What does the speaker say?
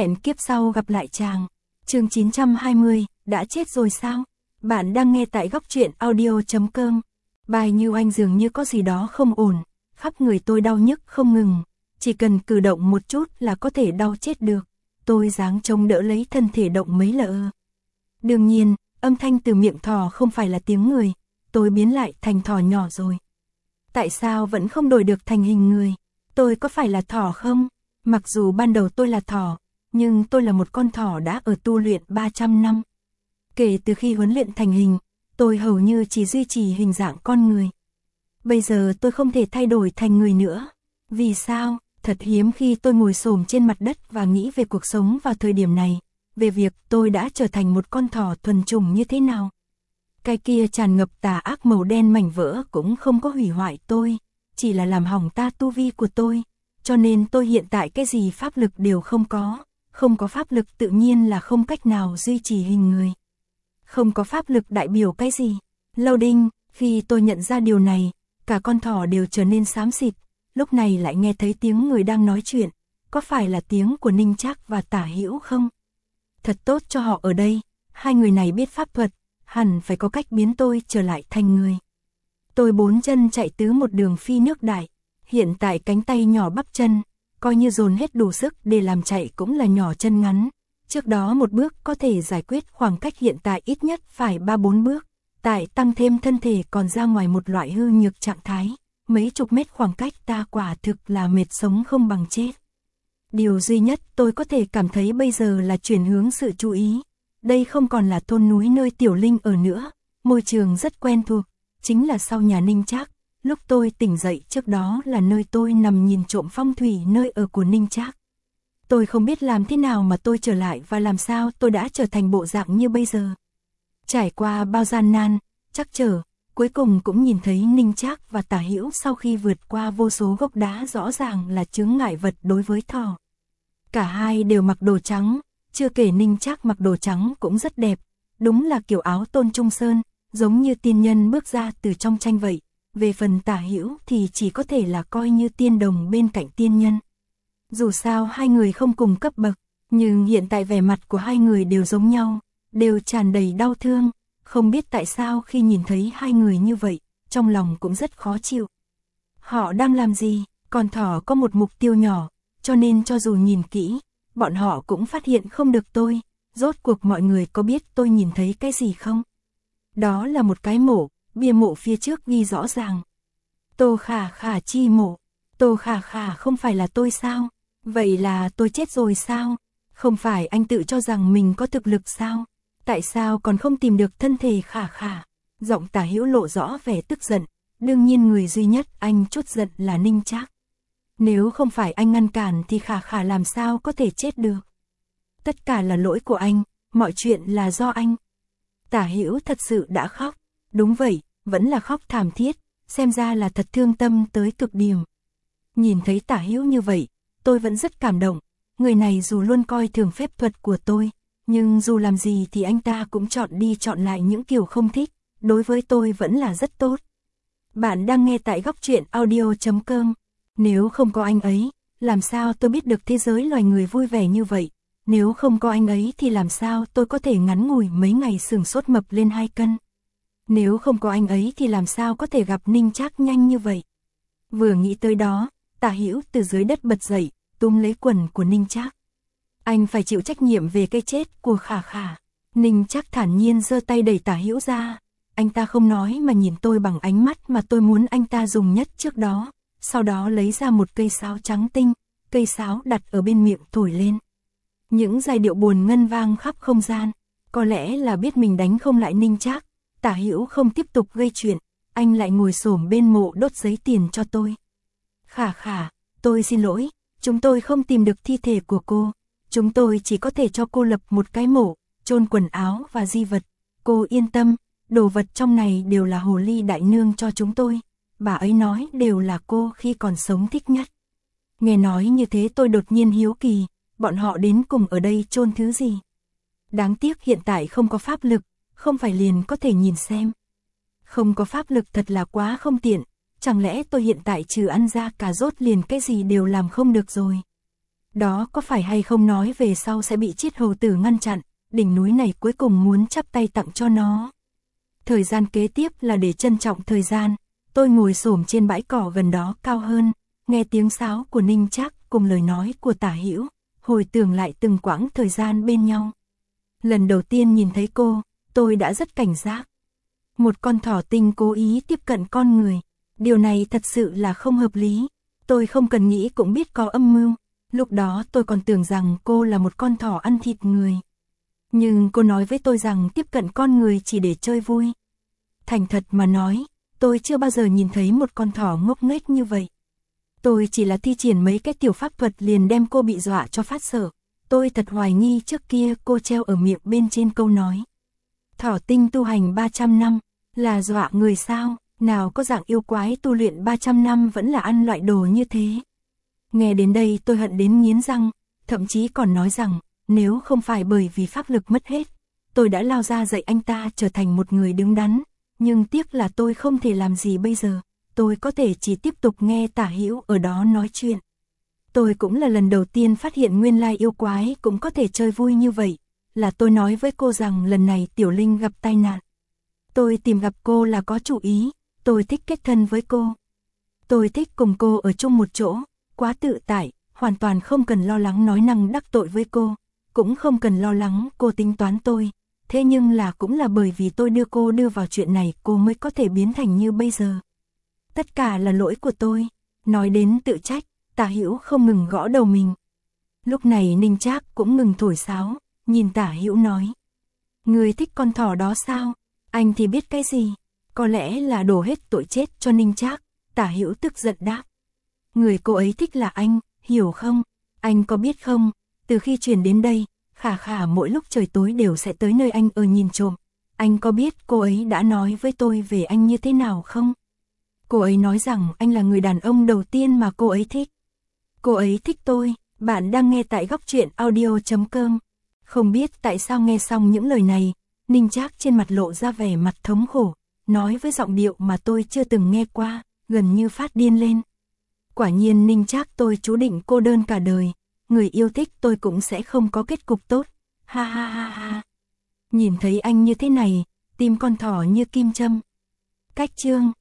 Hẹn kiếp sau gặp lại chàng. Chương 920, đã chết rồi sao? Bạn đang nghe tại góc truyện audio.com. Bài Như Anh dường như có gì đó không ổn, khắp người tôi đau nhức không ngừng, chỉ cần cử động một chút là có thể đau chết được. Tôi giáng chống đỡ lấy thân thể động mấy lợ. Đương nhiên, âm thanh từ miệng thỏ không phải là tiếng người, tôi biến lại thành thỏ nhỏ rồi. Tại sao vẫn không đổi được thành hình người? Tôi có phải là thỏ không? Mặc dù ban đầu tôi là thỏ, nhưng tôi là một con thỏ đã ở tu luyện 300 năm. Kể từ khi huấn luyện thành hình, tôi hầu như chỉ duy trì hình dạng con người. Bây giờ tôi không thể thay đổi thành người nữa. Vì sao? Thật hiếm khi tôi ngồi xổm trên mặt đất và nghĩ về cuộc sống vào thời điểm này, về việc tôi đã trở thành một con thỏ thuần chủng như thế nào. Cái kia tràn ngập tà ác màu đen mảnh vỡ cũng không có hủy hoại tôi, chỉ là làm hỏng ta tu vi của tôi, cho nên tôi hiện tại cái gì pháp lực đều không có pháp lực tự nhiên là không cách nào duy trì hình người. Không có pháp lực đại biểu cái gì? Loading, khi tôi nhận ra điều này, cả con thỏ đều trở nên xám xịt, lúc này lại nghe thấy tiếng người đang nói chuyện, có phải là tiếng của Ninh Trác và Tả Hữu không? Thật tốt cho họ ở đây, hai người này biết pháp thuật, hẳn phải có cách biến tôi trở lại thành người. Tôi 4 chân chạy tứ một đường phi nước đại, hiện tại cánh tay nhỏ bắp chân, coi như dồn hết đủ sức để làm chạy cũng là nhỏ chân ngắn. Trước đó một bước có thể giải quyết khoảng cách hiện tại ít nhất phải 3-4 bước, tại tăng thêm thân thể còn ra ngoài một loại hư nhược trạng thái, mấy chục mét khoảng cách ta quả thực là mệt sống không bằng chết. Điều duy nhất tôi có thể cảm thấy bây giờ là chuyển hướng sự chú ý. Đây không còn là thôn núi nơi Tiểu Linh ở nữa, môi trường rất quen thuộc, chính là sau nhà Ninh Trác. Lúc tôi tỉnh dậy trước đó là nơi tôi nằm nhìn trộm phong thủy nơi ở của Ninh Trác. Tôi không biết làm thế nào mà tôi trở lại và làm sao tôi đã trở thành bộ dạng như bây giờ. Trải qua bao gian nan, trắc trở, cuối cùng cũng nhìn thấy Ninh Trác và Tả Hữu sau khi vượt qua vô số gốc đá rõ ràng là chướng ngại vật đối với thỏ. Cả hai đều mặc đồ trắng, chưa kể Ninh Trác mặc đồ trắng cũng rất đẹp, đúng là kiểu áo Tôn Trung Sơn, giống như tiên nhân bước ra từ trong tranh vậy. Về phần Tả Hữu thì chỉ có thể là coi như tiên đồng bên cạnh tiên nhân. Dù sao hai người không cùng cấp bậc, nhưng hiện tại vẻ mặt của hai người đều giống nhau, đều tràn đầy đau thương, không biết tại sao khi nhìn thấy hai người như vậy, trong lòng cũng rất khó chịu. Họ đang làm gì? Con thỏ có một mục tiêu nhỏ, cho nên cho dù nhìn kỹ, bọn họ cũng phát hiện không được tôi. Rốt cuộc mọi người có biết tôi nhìn thấy cái gì không? Đó là một cái mộ, bia mộ phía trước ghi rõ ràng. Tô Khả Khả chi mộ. Tô Khả Khả không phải là tôi sao? Vậy là tôi chết rồi sao? Không phải anh tự cho rằng mình có thực lực sao? Tại sao còn không tìm được thân thể Khả Khả? Giọng Tả Hữu lộ rõ vẻ tức giận, đương nhiên người duy nhất anh chút giận là Ninh Trác. Nếu không phải anh ngăn cản thì Khả Khả làm sao có thể chết được? Tất cả là lỗi của anh, mọi chuyện là do anh. Tả Hữu thật sự đã khóc. Đúng vậy, vẫn là khóc thảm thiết, xem ra là thật thương tâm tới cực điểm. Nhìn thấy Tả Hữu như vậy, tôi vẫn rất cảm động. Người này dù luôn coi thường phép thuật của tôi, nhưng dù làm gì thì anh ta cũng chọn đi chọn lại những kiểu không thích, đối với tôi vẫn là rất tốt. Bạn đang nghe tại góc truyện audio.com. Nếu không có anh ấy, làm sao tôi biết được thế giới loài người vui vẻ như vậy? Nếu không có anh ấy thì làm sao tôi có thể ngắn ngủi mấy ngày sừng sốt mập lên 2 cân? Nếu không có anh ấy thì làm sao có thể gặp Ninh Trác nhanh như vậy? Vừa nghĩ tới đó, Tả Hữu từ dưới đất bật dậy, túm lấy quần của Ninh Trác. Anh phải chịu trách nhiệm về cái chết của Khả Khả. Ninh Trác thản nhiên giơ tay đẩy Tả Hữu ra. Anh ta không nói mà nhìn tôi bằng ánh mắt mà tôi muốn anh ta dùng nhất trước đó. Sau đó lấy ra một cây sáo trắng tinh, cây sáo đặt ở bên miệng thổi lên. Những giai điệu buồn ngân vang khắp không gian. Có lẽ là biết mình đánh không lại Ninh Trác, Tả Hữu không tiếp tục gây chuyện, anh lại ngồi xổm bên mộ đốt giấy tiền cho tôi. Khả Khả, tôi xin lỗi, chúng tôi không tìm được thi thể của cô. Chúng tôi chỉ có thể cho cô lập một cái mộ, chôn quần áo và di vật. Cô yên tâm, đồ vật trong này đều là hồ ly đại nương cho chúng tôi. Bà ấy nói đều là cô khi còn sống thích nhất. Nghe nói như thế tôi đột nhiên hiếu kỳ, bọn họ đến cùng ở đây chôn thứ gì? Đáng tiếc hiện tại không có pháp lực, không phải liền có thể nhìn xem. Không có pháp lực thật là quá không tiện, chẳng lẽ tôi hiện tại trừ ăn ra cà rốt liền cái gì đều làm không được rồi. Đó có phải hay không nói về sau sẽ bị Chiết Hầu Tử ngăn chặn, đỉnh núi này cuối cùng muốn chắp tay tặng cho nó. Thời gian kế tiếp là để trân trọng thời gian, tôi ngồi xổm trên bãi cỏ gần đó cao hơn, nghe tiếng sáo của Ninh Trác cùng lời nói của Tả Hữu, hồi tưởng lại từng quãng thời gian bên nhau. Lần đầu tiên nhìn thấy cô, tôi đã rất cảnh giác. Một con thỏ tinh cố ý tiếp cận con người, điều này thật sự là không hợp lý. Tôi không cần nghĩ cũng biết có âm mưu, lúc đó tôi còn tưởng rằng cô là một con thỏ ăn thịt người. Nhưng cô nói với tôi rằng tiếp cận con người chỉ để chơi vui. Thành thật mà nói, tôi chưa bao giờ nhìn thấy một con thỏ ngốc nghếch như vậy. Tôi chỉ là thi triển mấy cái tiểu pháp thuật liền đem cô bị dọa cho phát sợ. Tôi thật hoài nghi trước kia cô treo ở miệng bên trên câu nói. Thỏ tinh tu hành 300 năm, là dọa người sao, nào có dạng yêu quái tu luyện 300 năm vẫn là ăn loại đồ như thế. Nghe đến đây tôi hận đến nghiến răng, thậm chí còn nói rằng, nếu không phải bởi vì pháp lực mất hết, tôi đã lao ra dạy anh ta trở thành một người đứng đắn, nhưng tiếc là tôi không thể làm gì bây giờ, tôi có thể chỉ tiếp tục nghe Tả Hữu ở đó nói chuyện. Tôi cũng là lần đầu tiên phát hiện nguyên lai yêu quái cũng có thể chơi vui như vậy, là tôi nói với cô rằng lần này Tiểu Linh gặp tai nạn. Tôi tìm gặp cô là có chủ ý, tôi thích kết thân với cô. Tôi thích cùng cô ở chung một chỗ, quá tự tại, hoàn toàn không cần lo lắng nói năng đắc tội với cô, cũng không cần lo lắng cô tính toán tôi. Thế nhưng là cũng là bởi vì tôi đưa cô đưa vào chuyện này cô mới có thể biến thành như bây giờ. Tất cả là lỗi của tôi. Nói đến tự trách, Tả Hữu không ngừng gõ đầu mình. Lúc này Ninh Trác cũng ngừng thổi sáo, nhìn Tả Hữu nói. Người thích con thỏ đó sao? Anh thì biết cái gì? Có lẽ là đổ hết tội chết cho Ninh Trác. Tả Hữu tức giận đáp. Người cô ấy thích là anh, hiểu không? Anh có biết không? Từ khi chuyển đến đây, Khả Khả mỗi lúc trời tối đều sẽ tới nơi anh ở nhìn trộm. Anh có biết cô ấy đã nói với tôi về anh như thế nào không? Cô ấy nói rằng anh là người đàn ông đầu tiên mà cô ấy thích. Cô ấy thích tôi. Bạn đang nghe tại góc truyện audio.com. Không biết tại sao nghe xong những lời này, Ninh Trác trên mặt lộ ra vẻ mặt thống khổ, nói với giọng điệu mà tôi chưa từng nghe qua, gần như phát điên lên. Quả nhiên Ninh Trác tôi chú định cô đơn cả đời, người yêu thích tôi cũng sẽ không có kết cục tốt. Ha ha ha ha. Nhìn thấy anh như thế này, tim con thỏ như kim châm. Cách chương